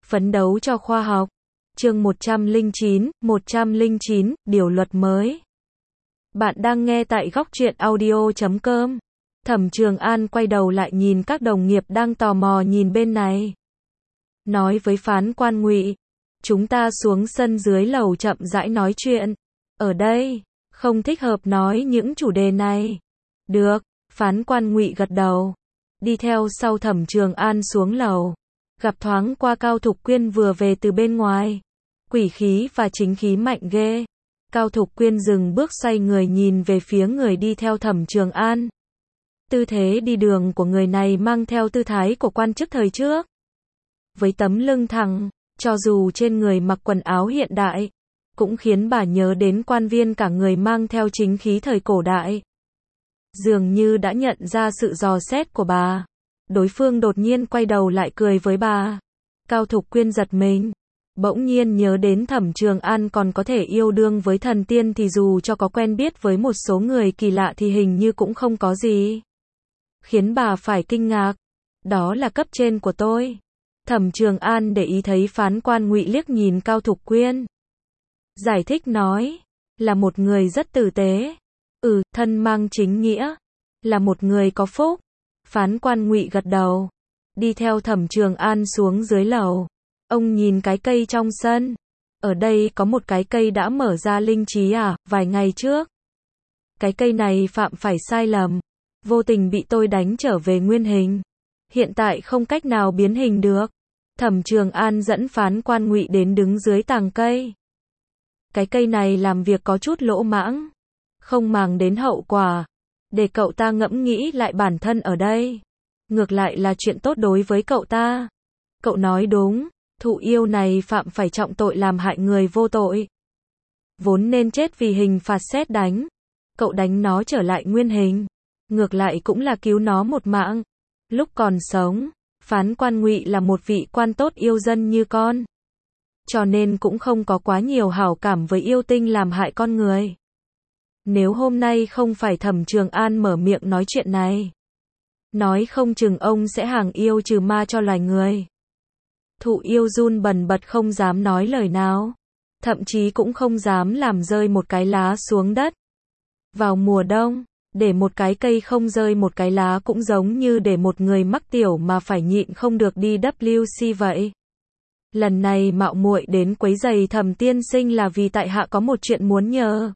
Phấn đấu cho khoa học. Chương 109, điều luật mới. Bạn đang nghe tại góc truyện audio.com. Thẩm Trường An quay đầu lại nhìn các đồng nghiệp đang tò mò nhìn bên này. Nói với phán quan Ngụy, chúng ta xuống sân dưới lầu chậm rãi nói chuyện. Ở đây, không thích hợp nói những chủ đề này. Được, phán quan Ngụy gật đầu. Đi theo sau Thẩm Trường An xuống lầu. Gặp thoáng qua Cao Thục Quyên vừa về từ bên ngoài. Quỷ khí và chính khí mạnh ghê. Cao Thục Quyên dừng bước xoay người nhìn về phía người đi theo Thẩm Trường An. Tư thế đi đường của người này mang theo tư thái của quan chức thời trước. Với tấm lưng thẳng, cho dù trên người mặc quần áo hiện đại, cũng khiến bà nhớ đến quan viên cả người mang theo chính khí thời cổ đại. Dường như đã nhận ra sự dò xét của bà. Đối phương đột nhiên quay đầu lại cười với bà. Cao Thục Quyên giật mình. Bỗng nhiên nhớ đến Thẩm Trường An còn có thể yêu đương với thần tiên thì dù cho có quen biết với một số người kỳ lạ thì hình như cũng không có gì. Khiến bà phải kinh ngạc. Đó là cấp trên của tôi. Thẩm Trường An để ý thấy phán quan Ngụy liếc nhìn Cao Thục Quyên. Giải thích nói. Là một người rất tử tế. Thân mang chính nghĩa. Là một người có phúc. Phán quan Ngụy gật đầu. Đi theo Thẩm Trường An xuống dưới lầu. Ông nhìn cái cây trong sân. Ở đây có một cái cây đã mở ra linh trí vài ngày trước. Cái cây này phạm phải sai lầm. Vô tình bị tôi đánh trở về nguyên hình. Hiện tại không cách nào biến hình được. Thẩm Trường An dẫn phán quan Ngụy đến đứng dưới tàng cây. Cái cây này làm việc có chút lỗ mãng. Không màng đến hậu quả. Để cậu ta ngẫm nghĩ lại bản thân ở đây. Ngược lại là chuyện tốt đối với cậu ta. Cậu nói đúng. Thụ yêu này phạm phải trọng tội làm hại người vô tội. Vốn nên chết vì hình phạt sét đánh. Cậu đánh nó trở lại nguyên hình. Ngược lại cũng là cứu nó một mạng. Lúc còn sống, phán quan Ngụy là một vị quan tốt yêu dân như con. Cho nên cũng không có quá nhiều hảo cảm với yêu tinh làm hại con người. Nếu hôm nay không phải Thẩm Trường An mở miệng nói chuyện này, nói không chừng ông sẽ hàng yêu trừ ma cho loài người. Thụ yêu run bần bật không dám nói lời nào. Thậm chí cũng không dám làm rơi một cái lá xuống đất. Vào mùa đông, để một cái cây không rơi một cái lá cũng giống như để một người mắc tiểu mà phải nhịn không được đi WC vậy. Lần này mạo muội đến quấy rầy Thẩm tiên sinh là vì tại hạ có một chuyện muốn nhờ.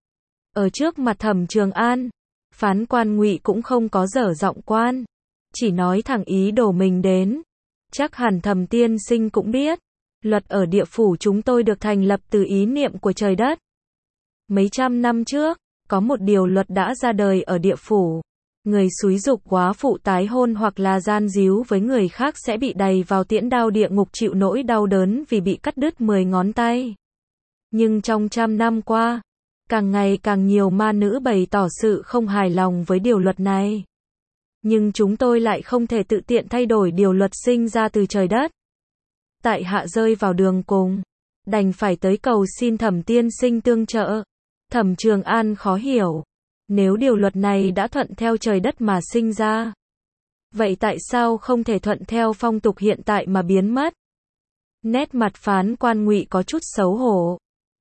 Ở trước mặt Thẩm Trường An, phán quan Ngụy cũng không có dở giọng quan. Chỉ nói thẳng ý đồ mình đến. Chắc hẳn Thẩm tiên sinh cũng biết. Luật ở địa phủ chúng tôi được thành lập từ ý niệm của trời đất. Mấy trăm năm trước, có một điều luật đã ra đời ở địa phủ. Người xúi giục góa phụ tái hôn hoặc là gian díu với người khác sẽ bị đày vào tiễn đao địa ngục chịu nỗi đau đớn vì bị cắt đứt 10 ngón tay. Nhưng trong trăm năm qua, càng ngày càng nhiều ma nữ bày tỏ sự không hài lòng với điều luật này. Nhưng chúng tôi lại không thể tự tiện thay đổi điều luật sinh ra từ trời đất. Tại hạ rơi vào đường cùng, đành phải tới cầu xin Thẩm tiên sinh tương trợ. Thẩm Trường An khó hiểu. Nếu điều luật này đã thuận theo trời đất mà sinh ra, vậy tại sao không thể thuận theo phong tục hiện tại mà biến mất? Nét mặt phán quan Ngụy có chút xấu hổ.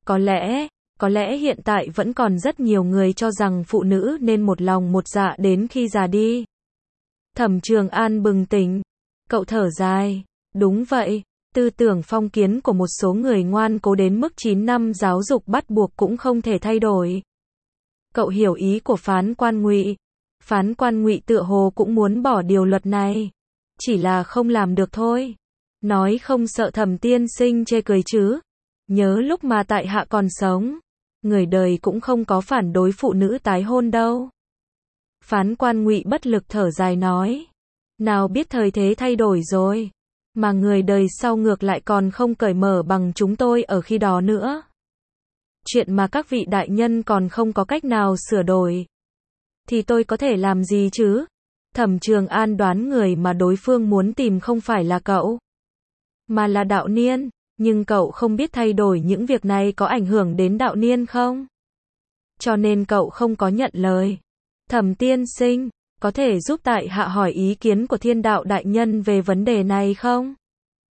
Có lẽ hiện tại vẫn còn rất nhiều người cho rằng phụ nữ nên một lòng một dạ đến khi già đi. Thẩm Trường An bừng tỉnh. Cậu thở dài. Đúng vậy, tư tưởng phong kiến của một số người ngoan cố đến mức 9 năm giáo dục bắt buộc cũng không thể thay đổi. Cậu hiểu ý của phán quan Ngụy. Phán quan Ngụy tựa hồ cũng muốn bỏ điều luật này. Chỉ là không làm được thôi. Nói không sợ Thẩm tiên sinh chê cười chứ. Nhớ lúc mà tại hạ còn sống, người đời cũng không có phản đối phụ nữ tái hôn đâu. Phán quan Ngụy bất lực thở dài nói. Nào biết thời thế thay đổi rồi. Mà người đời sau ngược lại còn không cởi mở bằng chúng tôi ở khi đó nữa. Chuyện mà các vị đại nhân còn không có cách nào sửa đổi. Thì tôi có thể làm gì chứ? Thẩm Trường An đoán người mà đối phương muốn tìm không phải là cậu, mà là Đạo Niên. Nhưng cậu không biết thay đổi những việc này có ảnh hưởng đến Đạo Niên không? Cho nên cậu không có nhận lời. Thẩm tiên sinh, có thể giúp tại hạ hỏi ý kiến của Thiên Đạo đại nhân về vấn đề này không?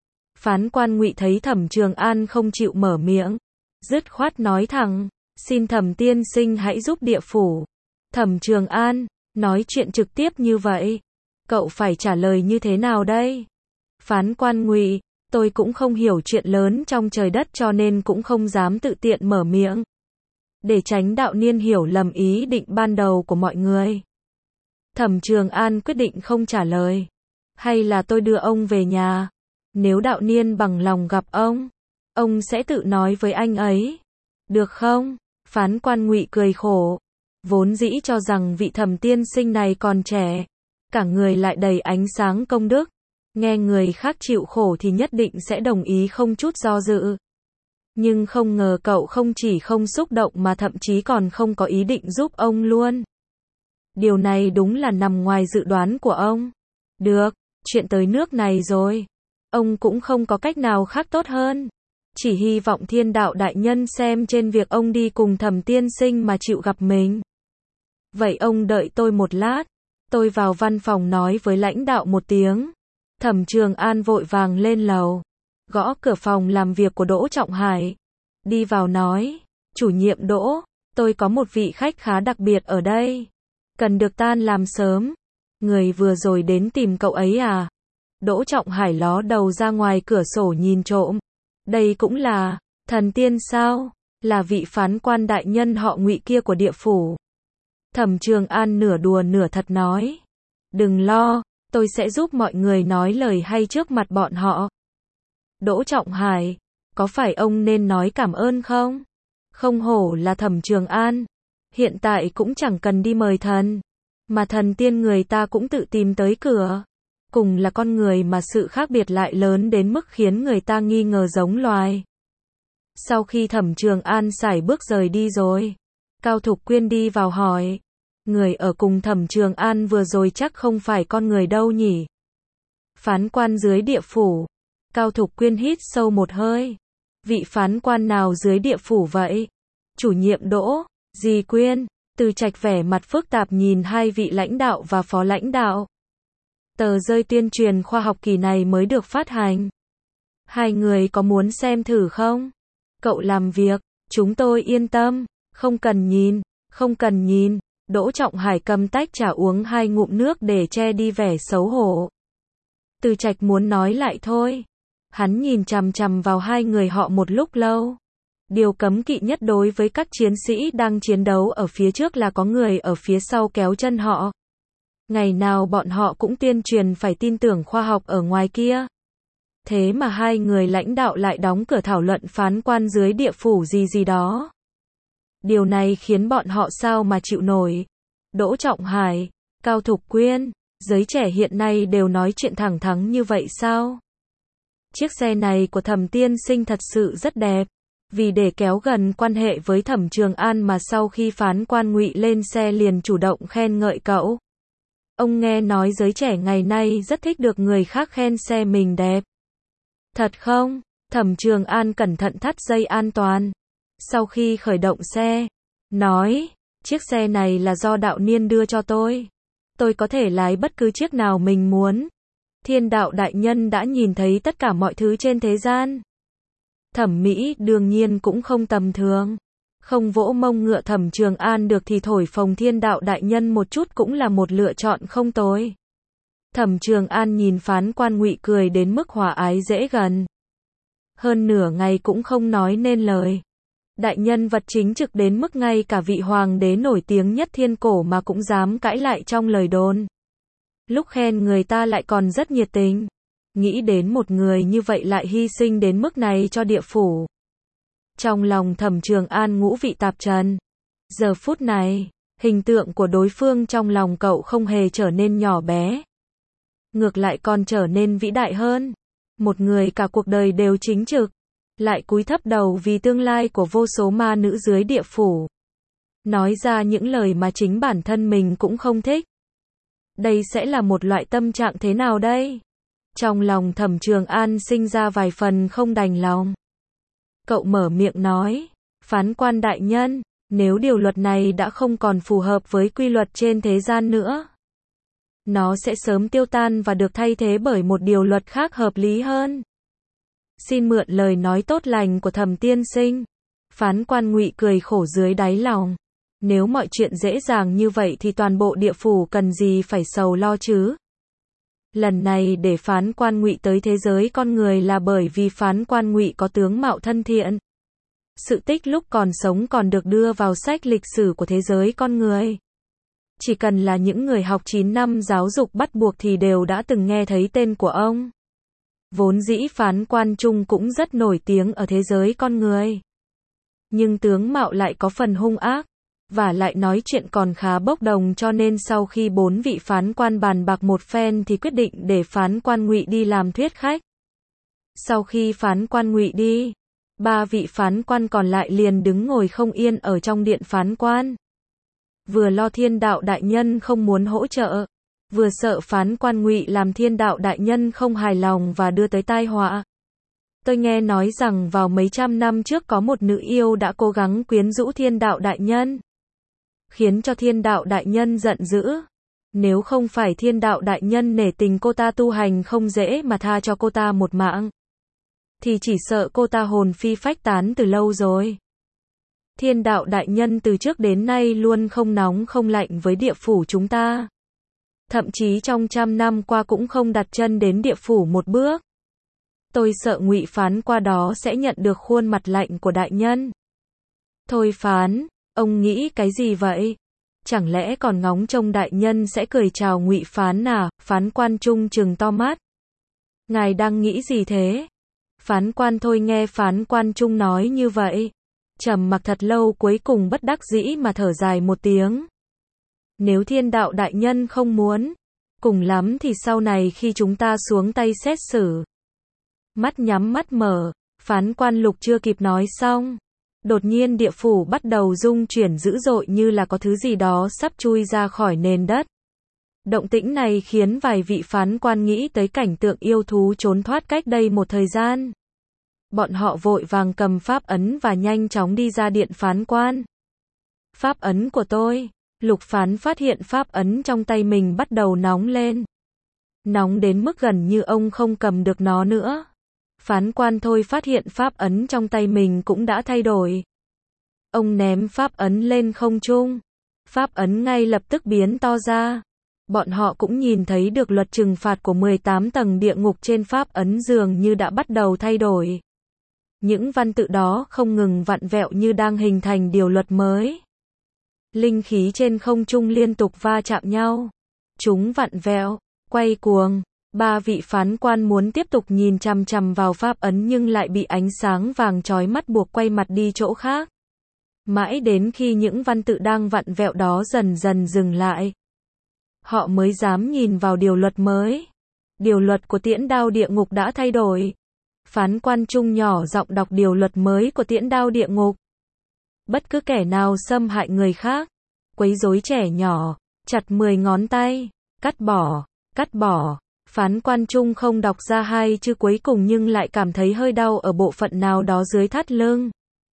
Phán quan Ngụy thấy Thẩm Trường An không chịu mở miệng, dứt khoát nói thẳng, xin Thẩm tiên sinh hãy giúp địa phủ. Thẩm Trường An, nói chuyện trực tiếp như vậy, cậu phải trả lời như thế nào đây? Phán quan Ngụy, tôi cũng không hiểu chuyện lớn trong trời đất cho nên cũng không dám tự tiện mở miệng. Để tránh đạo niên hiểu lầm ý định ban đầu của mọi người. Thẩm Trường An quyết định không trả lời. Hay là tôi đưa ông về nhà? Nếu đạo niên bằng lòng gặp ông sẽ tự nói với anh ấy. Được không? Phán quan Ngụy cười khổ. Vốn dĩ cho rằng vị Thẩm tiên sinh này còn trẻ, cả người lại đầy ánh sáng công đức. Nghe người khác chịu khổ thì nhất định sẽ đồng ý không chút do dự. Nhưng không ngờ cậu không chỉ không xúc động mà thậm chí còn không có ý định giúp ông luôn. Điều này đúng là nằm ngoài dự đoán của ông. Được, chuyện tới nước này rồi. Ông cũng không có cách nào khác tốt hơn. Chỉ hy vọng Thiên Đạo đại nhân xem trên việc ông đi cùng Thẩm tiên sinh mà chịu gặp mình. Vậy ông đợi tôi một lát. Tôi vào văn phòng nói với lãnh đạo một tiếng. Thẩm Trường An vội vàng lên lầu, gõ cửa phòng làm việc của Đỗ Trọng Hải. Đi vào nói, chủ nhiệm Đỗ, tôi có một vị khách khá đặc biệt ở đây. Cần được tan làm sớm. Người vừa rồi đến tìm cậu ấy à? Đỗ Trọng Hải ló đầu ra ngoài cửa sổ nhìn trộm. Đây cũng là thần tiên sao? Là vị phán quan đại nhân họ Ngụy kia của địa phủ. Thẩm Trường An nửa đùa nửa thật nói. Đừng lo, tôi sẽ giúp mọi người nói lời hay trước mặt bọn họ. Đỗ Trọng Hải, có phải ông nên nói cảm ơn không? Không hổ là Thẩm Trường An. Hiện tại cũng chẳng cần đi mời thần. Mà thần tiên người ta cũng tự tìm tới cửa. Cùng là con người mà sự khác biệt lại lớn đến mức khiến người ta nghi ngờ giống loài. Sau khi Thẩm Trường An sải bước rời đi rồi, Cao Thục Quyên đi vào hỏi. Người ở cùng Thẩm Trường An vừa rồi chắc không phải con người đâu nhỉ? Phán quan dưới địa phủ. Cao Thục Quyên hít sâu một hơi. Vị phán quan nào dưới địa phủ vậy? Chủ nhiệm Đỗ, dì Quyên. Từ Trạch vẻ mặt phức tạp nhìn hai vị lãnh đạo và phó lãnh đạo. Tờ rơi tuyên truyền khoa học kỳ này mới được phát hành. Hai người có muốn xem thử không? Cậu làm việc, chúng tôi yên tâm. Không cần nhìn, không cần nhìn. Đỗ Trọng Hải cầm tách trà uống hai ngụm nước để che đi vẻ xấu hổ. Từ Trạch muốn nói lại thôi. Hắn nhìn chằm chằm vào hai người họ một lúc lâu. Điều cấm kỵ nhất đối với các chiến sĩ đang chiến đấu ở phía trước là có người ở phía sau kéo chân họ. Ngày nào bọn họ cũng tuyên truyền phải tin tưởng khoa học ở ngoài kia. Thế mà hai người lãnh đạo lại đóng cửa thảo luận phán quan dưới địa phủ gì đó. Điều này khiến bọn họ sao mà chịu nổi. Đỗ Trọng Hải, Cao Thục Quyên, giới trẻ hiện nay đều nói chuyện thẳng thắn như vậy sao? Chiếc xe này của Thẩm tiên sinh thật sự rất đẹp. Vì để kéo gần quan hệ với Thẩm Trường An mà sau khi phán quan Ngụy lên xe liền chủ động khen ngợi cậu. Ông nghe nói giới trẻ ngày nay rất thích được người khác khen xe mình đẹp. Thật không? Thẩm Trường An cẩn thận thắt dây an toàn. Sau khi khởi động xe, nói, chiếc xe này là do đạo niên đưa cho tôi. Tôi có thể lái bất cứ chiếc nào mình muốn. Thiên Đạo đại nhân đã nhìn thấy tất cả mọi thứ trên thế gian. Thẩm mỹ đương nhiên cũng không tầm thường. Không vỗ mông ngựa Thẩm Trường An được thì thổi phồng Thiên Đạo đại nhân một chút cũng là một lựa chọn không tồi. Thẩm Trường An nhìn phán quan Ngụy cười đến mức hòa ái dễ gần. Hơn nửa ngày cũng không nói nên lời. Đại nhân vật chính trực đến mức ngay cả vị hoàng đế nổi tiếng nhất thiên cổ mà cũng dám cãi lại trong lời đồn. Lúc khen người ta lại còn rất nhiệt tình. Nghĩ đến một người như vậy lại hy sinh đến mức này cho địa phủ. Trong lòng Thẩm Trường An ngũ vị tạp trần. Giờ phút này, hình tượng của đối phương trong lòng cậu không hề trở nên nhỏ bé. Ngược lại còn trở nên vĩ đại hơn. Một người cả cuộc đời đều chính trực, lại cúi thấp đầu vì tương lai của vô số ma nữ dưới địa phủ. Nói ra những lời mà chính bản thân mình cũng không thích. Đây sẽ là một loại tâm trạng thế nào đây? Trong lòng Thẩm Trường An sinh ra vài phần không đành lòng. Cậu mở miệng nói, phán quan đại nhân, nếu điều luật này đã không còn phù hợp với quy luật trên thế gian nữa, nó sẽ sớm tiêu tan và được thay thế bởi một điều luật khác hợp lý hơn. Xin mượn lời nói tốt lành của Thẩm tiên sinh. Phán quan Ngụy cười khổ dưới đáy lòng. Nếu mọi chuyện dễ dàng như vậy thì toàn bộ địa phủ cần gì phải sầu lo chứ? Lần này để phán quan Ngụy tới thế giới con người là bởi vì phán quan Ngụy có tướng mạo thân thiện. Sự tích lúc còn sống còn được đưa vào sách lịch sử của thế giới con người. Chỉ cần là những người học 9 năm giáo dục bắt buộc thì đều đã từng nghe thấy tên của ông. Vốn dĩ phán quan Trung cũng rất nổi tiếng ở thế giới con người. Nhưng tướng mạo lại có phần hung ác, và lại nói chuyện còn khá bốc đồng, cho nên sau khi 4 vị phán quan bàn bạc một phen thì quyết định để phán quan Ngụy đi làm thuyết khách. Sau khi phán quan Ngụy đi, 3 vị phán quan còn lại liền đứng ngồi không yên ở trong điện phán quan. Vừa lo Thiên Đạo đại nhân không muốn hỗ trợ, vừa sợ phán quan Ngụy làm Thiên Đạo đại nhân không hài lòng và đưa tới tai họa. Tôi nghe nói rằng vào mấy trăm năm trước có một nữ yêu đã cố gắng quyến rũ Thiên Đạo đại nhân, khiến cho Thiên Đạo đại nhân giận dữ. Nếu không phải Thiên Đạo đại nhân nể tình cô ta tu hành không dễ mà tha cho cô ta một mạng, thì chỉ sợ cô ta hồn phi phách tán từ lâu rồi. Thiên Đạo đại nhân từ trước đến nay luôn không nóng không lạnh với địa phủ chúng ta. Thậm chí trong 100 năm qua cũng không đặt chân đến địa phủ một bước. Tôi sợ Ngụy phán qua đó sẽ nhận được khuôn mặt lạnh của đại nhân. Thôi phán, ông nghĩ cái gì vậy? Chẳng lẽ còn ngóng trông đại nhân sẽ cười chào Ngụy phán à? Phán quan Trung trừng to mắt. Ngài đang nghĩ gì thế? Phán quan Thôi nghe phán quan Trung nói như vậy, trầm mặc thật lâu cuối cùng bất đắc dĩ mà thở dài một tiếng. Nếu Thiên Đạo đại nhân không muốn, cùng lắm thì sau này khi chúng ta xuống tay xét xử. Mắt nhắm mắt mở, phán quan Lục chưa kịp nói xong, đột nhiên địa phủ bắt đầu rung chuyển dữ dội như là có thứ gì đó sắp chui ra khỏi nền đất. Động tĩnh này khiến vài vị phán quan nghĩ tới cảnh tượng yêu thú trốn thoát cách đây một thời gian. Bọn họ vội vàng cầm pháp ấn và nhanh chóng đi ra điện phán quan. Pháp ấn của tôi. Lục phán phát hiện pháp ấn trong tay mình bắt đầu nóng lên. Nóng đến mức gần như ông không cầm được nó nữa. Phán quan Thôi phát hiện pháp ấn trong tay mình cũng đã thay đổi. Ông ném pháp ấn lên không trung. Pháp ấn ngay lập tức biến to ra. Bọn họ cũng nhìn thấy được luật trừng phạt của 18 tầng địa ngục trên pháp ấn dường như đã bắt đầu thay đổi. Những văn tự đó không ngừng vặn vẹo như đang hình thành điều luật mới. Linh khí trên không trung liên tục va chạm nhau. Chúng vặn vẹo, quay cuồng. 3 vị phán quan muốn tiếp tục nhìn chằm chằm vào pháp ấn nhưng lại bị ánh sáng vàng chói mắt buộc quay mặt đi chỗ khác. Mãi đến khi những văn tự đang vặn vẹo đó dần dần dừng lại, họ mới dám nhìn vào điều luật mới. Điều luật của Tiễn Đao địa ngục đã thay đổi. Phán quan Trung nhỏ giọng đọc điều luật mới của Tiễn Đao địa ngục. Bất cứ kẻ nào xâm hại người khác, quấy rối trẻ nhỏ, chặt 10 ngón tay, cắt bỏ. Phán quan Trung không đọc ra 2 chữ cuối cùng nhưng lại cảm thấy hơi đau ở bộ phận nào đó dưới thắt lưng.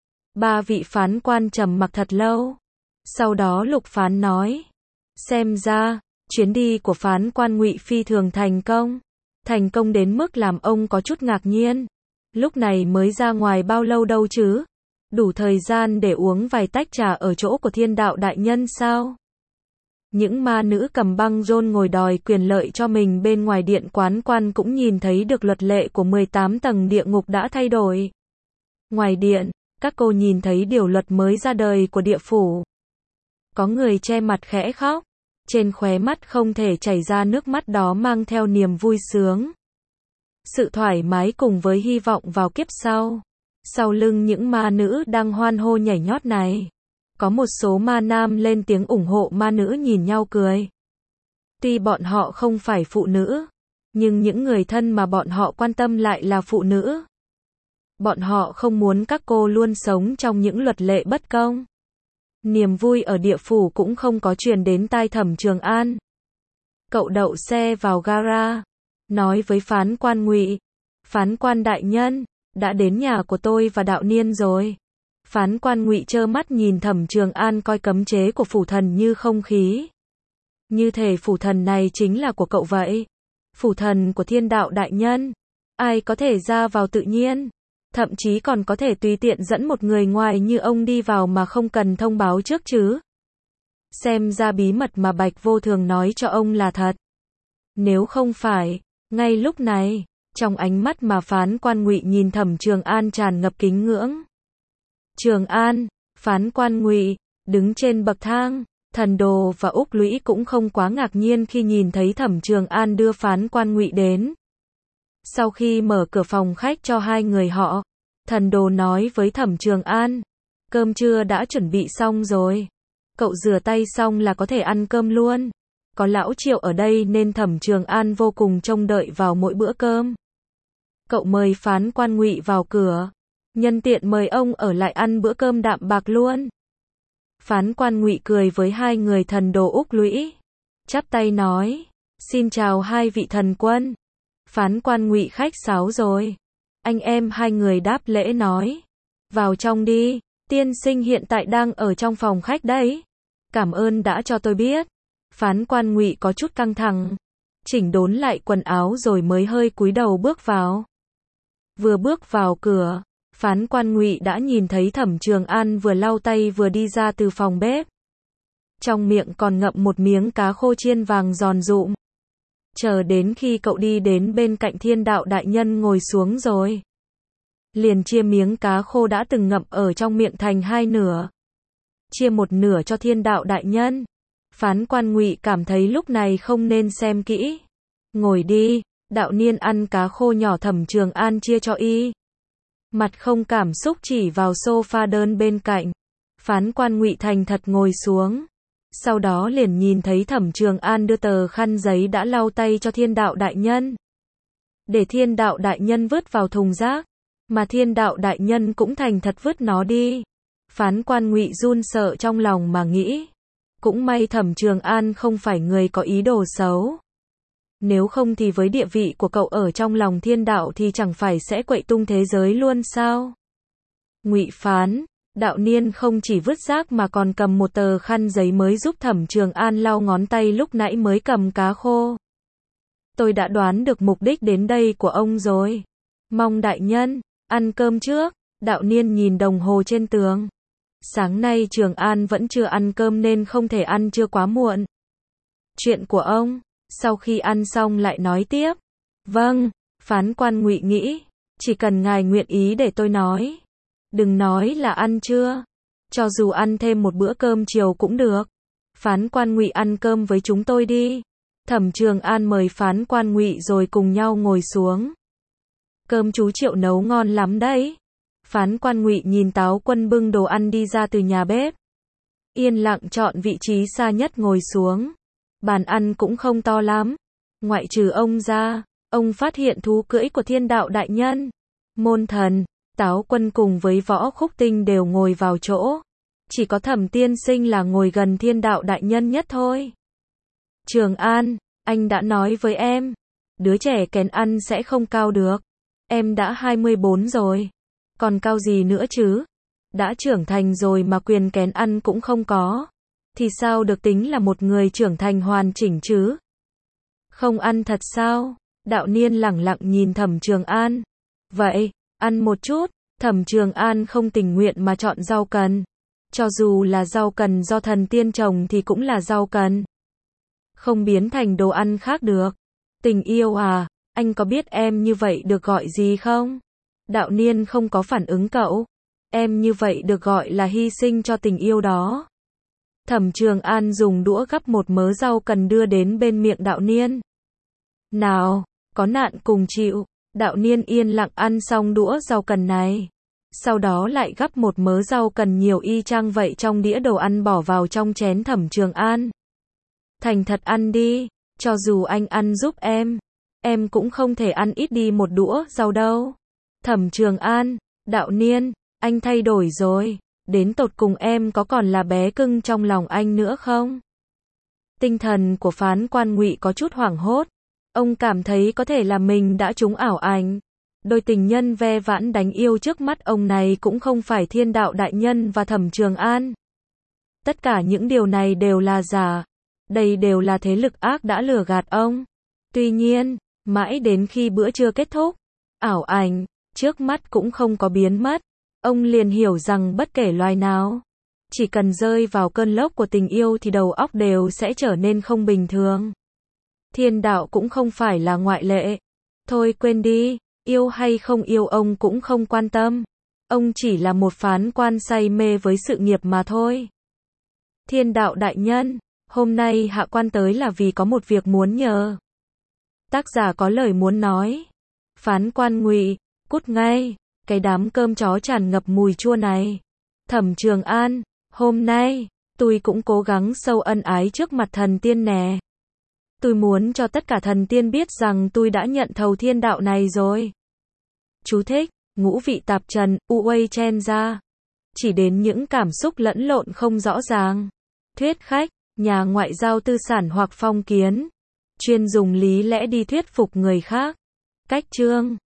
3 vị phán quan trầm mặc thật lâu. Sau đó Lục phán nói. Xem ra, chuyến đi của phán quan Ngụy phi thường thành công. Thành công đến mức làm ông có chút ngạc nhiên. Lúc này mới ra ngoài bao lâu đâu chứ? Đủ thời gian để uống vài tách trà ở chỗ của Thiên Đạo đại nhân sao? Những ma nữ cầm băng rôn ngồi đòi quyền lợi cho mình bên ngoài điện quán quan cũng nhìn thấy được luật lệ của 18 tầng địa ngục đã thay đổi. Ngoài điện, các cô nhìn thấy điều luật mới ra đời của địa phủ. Có người che mặt khẽ khóc. Trên khóe mắt không thể chảy ra nước mắt đó mang theo niềm vui sướng. Sự thoải mái cùng với hy vọng vào kiếp sau. Sau lưng những ma nữ đang hoan hô nhảy nhót này, có một số ma nam lên tiếng ủng hộ ma nữ nhìn nhau cười. Tuy bọn họ không phải phụ nữ, nhưng những người thân mà bọn họ quan tâm lại là phụ nữ. Bọn họ không muốn các cô luôn sống trong những luật lệ bất công. Niềm vui ở địa phủ cũng không có truyền đến tai Thẩm Trường An. Cậu đậu xe vào gara, nói với phán quan Ngụy. Phán quan đại nhân, đã đến nhà của tôi và đạo niên rồi. Phán quan Ngụy trơ mắt nhìn Thẩm Trường An coi cấm chế của phủ thần như không khí. Như thể phủ thần này chính là của cậu vậy. Phủ thần của Thiên Đạo đại nhân. ai có thể ra vào tự nhiên, thậm chí còn có thể tùy tiện dẫn một người ngoài như ông đi vào mà không cần thông báo trước chứ. Xem ra bí mật mà Bạch Vô Thường nói cho ông là thật. Nếu không phải, ngay lúc này, trong ánh mắt mà phán quan Ngụy nhìn Thẩm Trường An tràn ngập kính ngưỡng. Trường An, phán quan Ngụy, đứng trên bậc thang, Thần Đồ và Úc Lũy cũng không quá ngạc nhiên khi nhìn thấy Thẩm Trường An đưa phán quan Ngụy đến. Sau khi mở cửa phòng khách cho hai người họ, Thần Đồ nói với Thẩm Trường An, cơm trưa đã chuẩn bị xong rồi. Cậu rửa tay xong là có thể ăn cơm luôn. Có lão Triệu ở đây nên Thẩm Trường An vô cùng trông đợi vào mỗi bữa cơm. Cậu mời phán quan Ngụy vào cửa, nhân tiện mời ông ở lại ăn bữa cơm đạm bạc luôn. Phán quan Ngụy cười với hai người Thần Đồ Úc Lũy, chắp tay nói, xin chào hai vị thần quân. Phán quan Ngụy khách sáo rồi. Anh em hai người đáp lễ nói, vào trong đi, tiên sinh hiện tại đang ở trong phòng khách đấy. Cảm ơn đã cho tôi biết. Phán quan Ngụy có chút căng thẳng, chỉnh đốn lại quần áo rồi mới hơi cúi đầu bước vào. Vừa bước vào cửa, phán quan Ngụy đã nhìn thấy Thẩm Trường An vừa lau tay vừa đi ra từ phòng bếp. Trong miệng còn ngậm một miếng cá khô chiên vàng giòn rụm. Chờ đến khi cậu đi đến bên cạnh Thiên Đạo đại nhân ngồi xuống rồi, liền chia miếng cá khô đã từng ngậm ở trong miệng thành hai nửa. Chia một nửa cho Thiên Đạo đại nhân. Phán quan Ngụy cảm thấy lúc này không nên xem kỹ. Ngồi đi, đạo niên ăn cá khô nhỏ Thẩm Trường An chia cho y. Mặt không cảm xúc chỉ vào sofa đơn bên cạnh. Phán quan Ngụy thành thật ngồi xuống. Sau đó liền nhìn thấy Thẩm Trường An đưa tờ khăn giấy đã lau tay cho Thiên Đạo đại nhân. Để Thiên Đạo đại nhân vứt vào thùng rác. Mà Thiên Đạo đại nhân cũng thành thật vứt nó đi. Phán quan Ngụy run sợ trong lòng mà nghĩ. Cũng may Thẩm Trường An không phải người có ý đồ xấu. Nếu không thì với địa vị của cậu ở trong lòng Thiên Đạo thì chẳng phải sẽ quậy tung thế giới luôn sao? Ngụy phán, đạo niên không chỉ vứt rác mà còn cầm một tờ khăn giấy mới giúp Thẩm Trường An lau ngón tay lúc nãy mới cầm cá khô. Tôi đã đoán được mục đích đến đây của ông rồi. Mong đại nhân, ăn cơm trước. Đạo niên nhìn đồng hồ trên tường. Sáng nay Trường An vẫn chưa ăn cơm nên không thể ăn trưa quá muộn. Chuyện của ông, sau khi ăn xong lại nói tiếp. Vâng, phán quan Ngụy nghĩ, chỉ cần ngài nguyện ý để tôi nói. Đừng nói là ăn trưa, cho dù ăn thêm một bữa cơm chiều cũng được. Phán quan Ngụy ăn cơm với chúng tôi đi. Thẩm Trường An mời phán quan Ngụy rồi cùng nhau ngồi xuống. Cơm chú Triệu nấu ngon lắm đấy. Phán quan Ngụy nhìn Táo Quân bưng đồ ăn đi ra từ nhà bếp. Yên lặng chọn vị trí xa nhất ngồi xuống. Bàn ăn cũng không to lắm. Ngoại trừ ông ra, ông phát hiện thú cưỡi của Thiên Đạo đại nhân. Môn Thần, Táo Quân cùng với Võ Khúc Tinh đều ngồi vào chỗ. Chỉ có Thẩm tiên sinh là ngồi gần Thiên Đạo đại nhân nhất thôi. Trường An, anh đã nói với em, đứa trẻ kén ăn sẽ không cao được. Em đã 24 rồi. Còn cao gì nữa chứ? Đã trưởng thành rồi mà quyền kén ăn cũng không có. Thì sao được tính là một người trưởng thành hoàn chỉnh chứ? Không ăn thật sao? Đạo niên lẳng lặng nhìn Thẩm Trường An. Vậy, ăn một chút. Thẩm Trường An không tình nguyện mà chọn rau cần. Cho dù là rau cần do thần tiên trồng thì cũng là rau cần. Không biến thành đồ ăn khác được. Tình yêu à, anh có biết em như vậy được gọi gì không? Đạo niên không có phản ứng cậu. Em như vậy được gọi là hy sinh cho tình yêu đó. Thẩm Trường An dùng đũa gắp một mớ rau cần đưa đến bên miệng đạo niên. Nào, có nạn cùng chịu. Đạo niên yên lặng ăn xong đũa rau cần này. Sau đó lại gắp một mớ rau cần nhiều y chang vậy trong đĩa đồ ăn bỏ vào trong chén Thẩm Trường An. Thành thật ăn đi, cho dù anh ăn giúp em cũng không thể ăn ít đi một đũa rau đâu. Thẩm Trường An, đạo niên, anh thay đổi rồi, đến tột cùng em có còn là bé cưng trong lòng anh nữa không? Tinh thần của phán quan Ngụy có chút hoảng hốt, ông cảm thấy có thể là mình đã trúng ảo ảnh. Đôi tình nhân ve vãn đánh yêu trước mắt ông này cũng không phải Thiên Đạo đại nhân và Thẩm Trường An. Tất cả những điều này đều là giả, đây đều là thế lực ác đã lừa gạt ông. Tuy nhiên, mãi đến khi bữa trưa kết thúc, ảo ảnh, trước mắt cũng không có biến mất. Ông liền hiểu rằng bất kể loài nào, chỉ cần rơi vào cơn lốc của tình yêu thì đầu óc đều sẽ trở nên không bình thường. Thiên đạo cũng không phải là ngoại lệ. Thôi quên đi, yêu hay không yêu ông cũng không quan tâm. Ông chỉ là một phán quan say mê với sự nghiệp mà thôi. Thiên đạo đại nhân, hôm nay hạ quan tới là vì có một việc muốn nhờ. Tác giả có lời muốn nói. Phán quan Ngụy, cút ngay, cái đám cơm chó tràn ngập mùi chua này. Thẩm Trường An, hôm nay, tôi cũng cố gắng sâu ân ái trước mặt thần tiên nè. Tôi muốn cho tất cả thần tiên biết rằng tôi đã nhận thầu thiên đạo này rồi. Chú thích, ngũ vị tạp trần, Uwei chen ra. Chỉ đến những cảm xúc lẫn lộn không rõ ràng. Thuyết khách, nhà ngoại giao tư sản hoặc phong kiến. Chuyên dùng lý lẽ đi thuyết phục người khác. Cách chương